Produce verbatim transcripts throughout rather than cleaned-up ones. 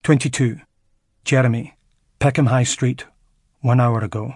twenty-two. Jeremy, Peckham High Street, one hour ago.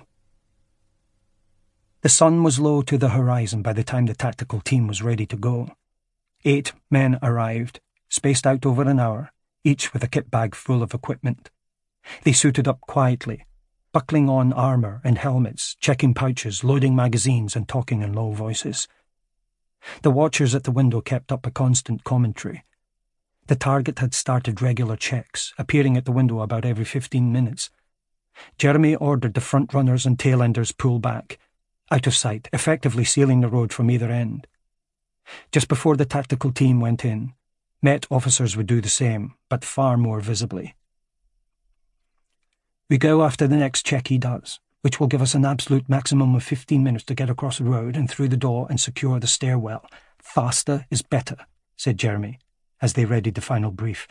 The sun was low to the horizon by the time the tactical team was ready to go. Eight men arrived, spaced out over an hour, each with a kit bag full of equipment. They suited up quietly, buckling on armour and helmets, checking pouches, loading magazines and talking in low voices. The watchers at the window kept up a constant commentary. The target had started regular checks, appearing at the window about every fifteen minutes. Jeremy ordered the front runners and tail-enders pull back, out of sight, effectively sealing the road from either end. Just before the tactical team went in, Met officers would do the same, but far more visibly. We go after the next check he does, which will give us an absolute maximum of fifteen minutes to get across the road and through the door and secure the stairwell. Faster is better, said Jeremy, as they readied the final brief.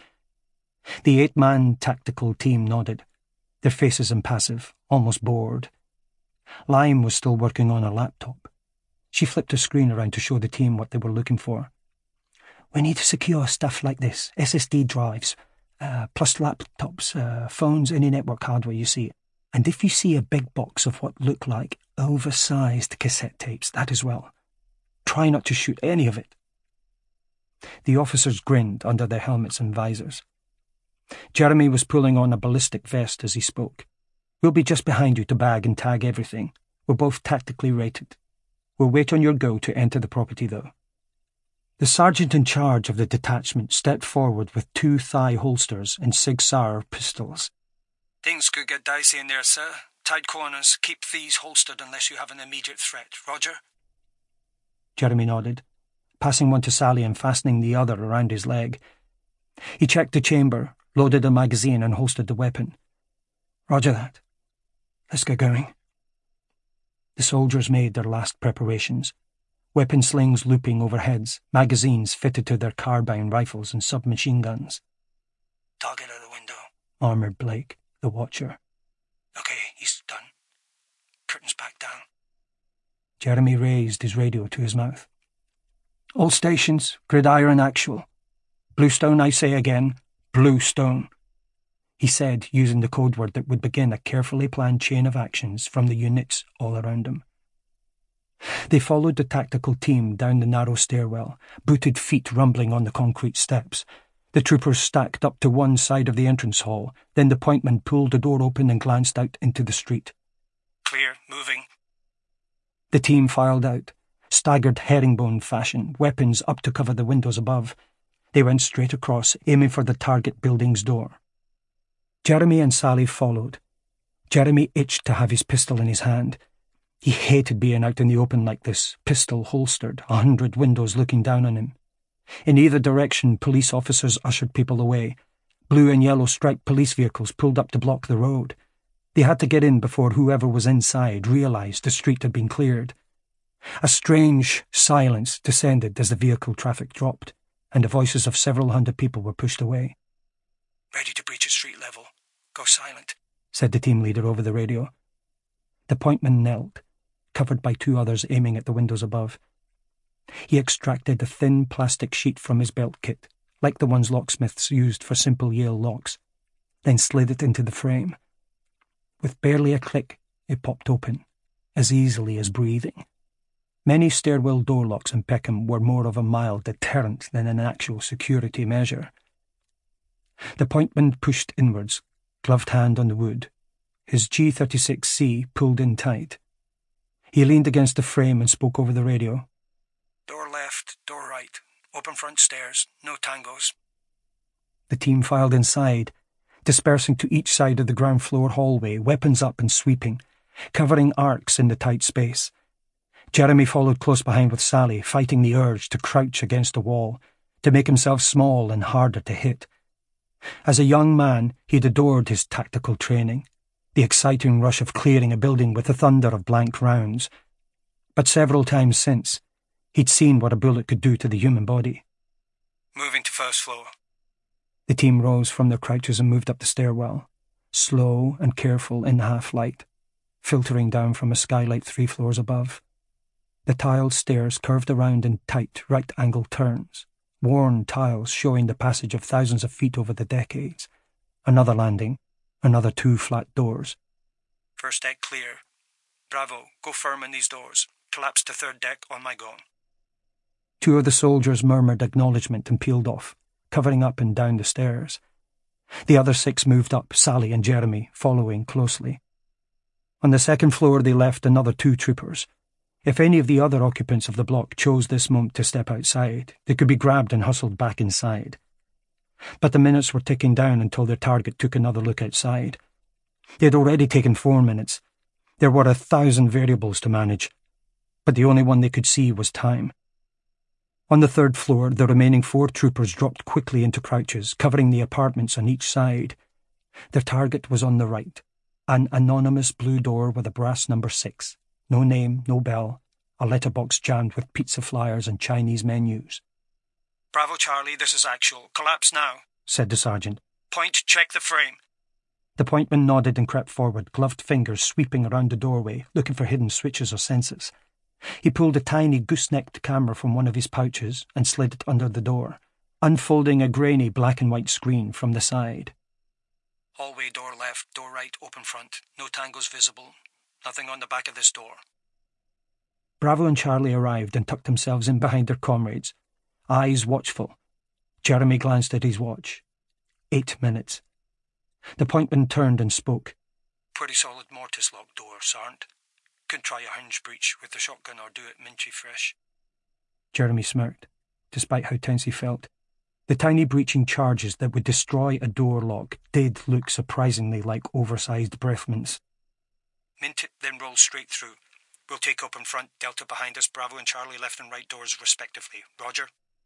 The eight-man tactical team nodded, their faces impassive, almost bored. Lime was still working on her laptop. She flipped her screen around to show the team what they were looking for. We need to secure stuff like this, S S D drives, uh, plus laptops, uh, phones, any network hardware you see. And if you see a big box of what look like oversized cassette tapes, that as well. Try not to shoot any of it. The officers grinned under their helmets and visors. Jeremy was pulling on a ballistic vest as he spoke. We'll be just behind you to bag and tag everything. We're both tactically rated. We'll wait on your go to enter the property, though. The sergeant in charge of the detachment stepped forward with two thigh holsters and Sig Sauer pistols. Things could get dicey in there, sir. Tight corners. Keep these holstered unless you have an immediate threat. Roger? Jeremy nodded, passing one to Sally and fastening the other around his leg. He checked the chamber, loaded a magazine and holstered the weapon. Roger that. Let's get going. The soldiers made their last preparations. Weapon slings looping over heads, magazines fitted to their carbine rifles and submachine guns. Target out the window, murmured Blake, the watcher. Okay, he's done. Curtains back down. Jeremy raised his radio to his mouth. All stations, Gridiron actual. Bluestone, I say again, Bluestone. He said, using the code word that would begin a carefully planned chain of actions from the units all around him. They followed the tactical team down the narrow stairwell, booted feet rumbling on the concrete steps. The troopers stacked up to one side of the entrance hall, then the pointman pulled the door open and glanced out into the street. Clear, moving. The team filed out, staggered herringbone fashion, weapons up to cover the windows above. They went straight across, aiming for the target building's door. Jeremy and Sally followed. Jeremy itched to have his pistol in his hand. He hated being out in the open like this, pistol holstered, a hundred windows looking down on him. In either direction, police officers ushered people away. Blue and yellow striped police vehicles pulled up to block the road. They had to get in before whoever was inside realised the street had been cleared. A strange silence descended as the vehicle traffic dropped, and the voices of several hundred people were pushed away. Ready to breach at street level. Go silent, said the team leader over the radio. The pointman knelt, covered by two others aiming at the windows above. He extracted a thin plastic sheet from his belt kit, like the ones locksmiths used for simple Yale locks, then slid it into the frame. With barely a click, it popped open, as easily as breathing. Many stairwell door locks in Peckham were more of a mild deterrent than an actual security measure. The pointman pushed inwards, gloved hand on the wood. His G thirty-six C pulled in tight. He leaned against the frame and spoke over the radio. Door left, door right. Open front stairs, no tangos. The team filed inside, dispersing to each side of the ground floor hallway, weapons up and sweeping, covering arcs in the tight space. Jeremy followed close behind with Sally, fighting the urge to crouch against a wall, to make himself small and harder to hit. As a young man, he'd adored his tactical training, the exciting rush of clearing a building with the thunder of blank rounds. But several times since, he'd seen what a bullet could do to the human body. Moving to first floor. The team rose from their crouches and moved up the stairwell, slow and careful in the half-light, filtering down from a skylight three floors above. The tiled stairs curved around in tight, right-angled turns, worn tiles showing the passage of thousands of feet over the decades. Another landing, another two flat doors. "First deck clear. Bravo, go firm in these doors. Collapse to third deck on my go." Two of the soldiers murmured acknowledgement and peeled off, covering up and down the stairs. The other six moved up, Sally and Jeremy following closely. On the second floor they left another two troopers. If any of the other occupants of the block chose this moment to step outside, they could be grabbed and hustled back inside. But the minutes were ticking down until their target took another look outside. They had already taken four minutes. There were a thousand variables to manage, but the only one they could see was time. On the third floor, the remaining four troopers dropped quickly into crouches, covering the apartments on each side. Their target was on the right, an anonymous blue door with a brass number six. No name, no bell, a letterbox jammed with pizza flyers and Chinese menus. "Bravo, Charlie, this is actual. Collapse now," said the sergeant. "Point, check the frame." The pointman nodded and crept forward, gloved fingers sweeping around the doorway, looking for hidden switches or sensors. He pulled a tiny goosenecked camera from one of his pouches and slid it under the door, unfolding a grainy black and white screen from the side. "Hallway door left, door right, open front. No tangos visible. Nothing on the back of this door." Bravo and Charlie arrived and tucked themselves in behind their comrades, eyes watchful. Jeremy glanced at his watch. Eight minutes. The pointman turned and spoke. "Pretty solid mortise lock door, Sergeant. Could try a hinge breach with the shotgun or do it minchy fresh." Jeremy smirked, despite how tense he felt. The tiny breaching charges that would destroy a door lock did look surprisingly like oversized breath mints. "Mint it, then roll straight through. We'll take open front, Delta behind us, Bravo and Charlie left and right doors respectively. Roger?"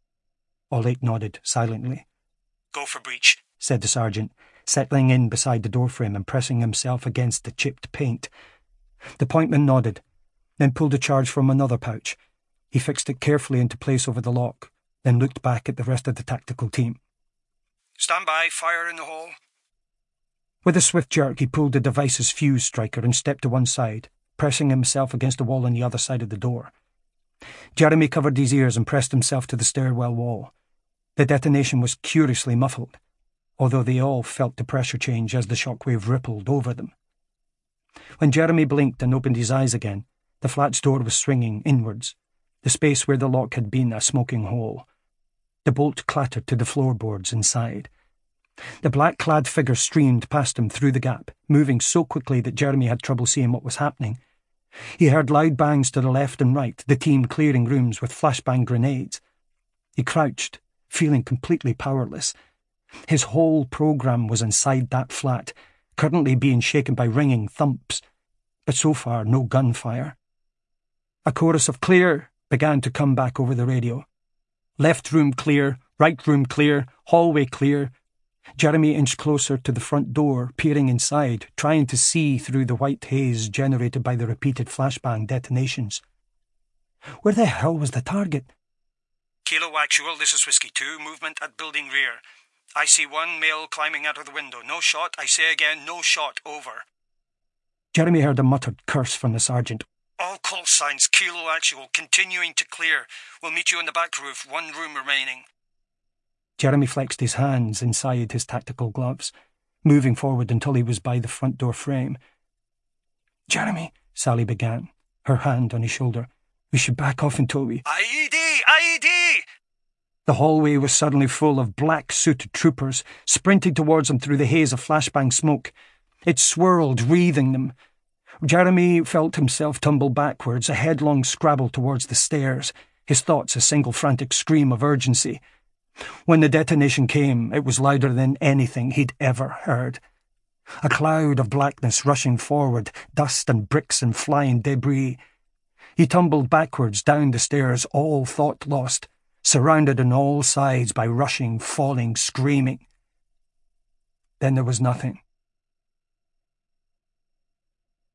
All eight nodded, silently. "Go for breach," said the sergeant, settling in beside the doorframe and pressing himself against the chipped paint. The pointman nodded, then pulled a charge from another pouch. He fixed it carefully into place over the lock, then looked back at the rest of the tactical team. "Stand by, fire in the hall." With a swift jerk, he pulled the device's fuse striker and stepped to one side, pressing himself against the wall on the other side of the door. Jeremy covered his ears and pressed himself to the stairwell wall. The detonation was curiously muffled, although they all felt the pressure change as the shockwave rippled over them. When Jeremy blinked and opened his eyes again, the flat's door was swinging inwards, the space where the lock had been a smoking hole. The bolt clattered to the floorboards inside. The black-clad figure streamed past him through the gap, moving so quickly that Jeremy had trouble seeing what was happening. He heard loud bangs to the left and right, the team clearing rooms with flashbang grenades. He crouched, feeling completely powerless. His whole program was inside that flat, currently being shaken by ringing thumps, but so far no gunfire. A chorus of "clear" began to come back over the radio. Left room clear, right room clear, hallway clear. Jeremy inched closer to the front door, peering inside, trying to see through the white haze generated by the repeated flashbang detonations. Where the hell was the target? "Kilo actual, this is Whiskey two, movement at building rear. I see one male climbing out of the window. No shot, I say again, no shot, over." Jeremy heard a muttered curse from the sergeant. "All call signs, Kilo actual, continuing to clear. We'll meet you on the back roof, one room remaining." Jeremy flexed his hands inside his tactical gloves, moving forward until he was by the front door frame. "Jeremy," Sally began, her hand on his shoulder, "we should back off until we—" "I E D! I E D!" The hallway was suddenly full of black-suited troopers, sprinting towards them through the haze of flashbang smoke. It swirled, wreathing them. Jeremy felt himself tumble backwards, a headlong scrabble towards the stairs, his thoughts a single frantic scream of urgency. When the detonation came, it was louder than anything he'd ever heard. A cloud of blackness rushing forward, dust and bricks and flying debris. He tumbled backwards down the stairs, all thought lost, surrounded on all sides by rushing, falling, screaming. Then there was nothing.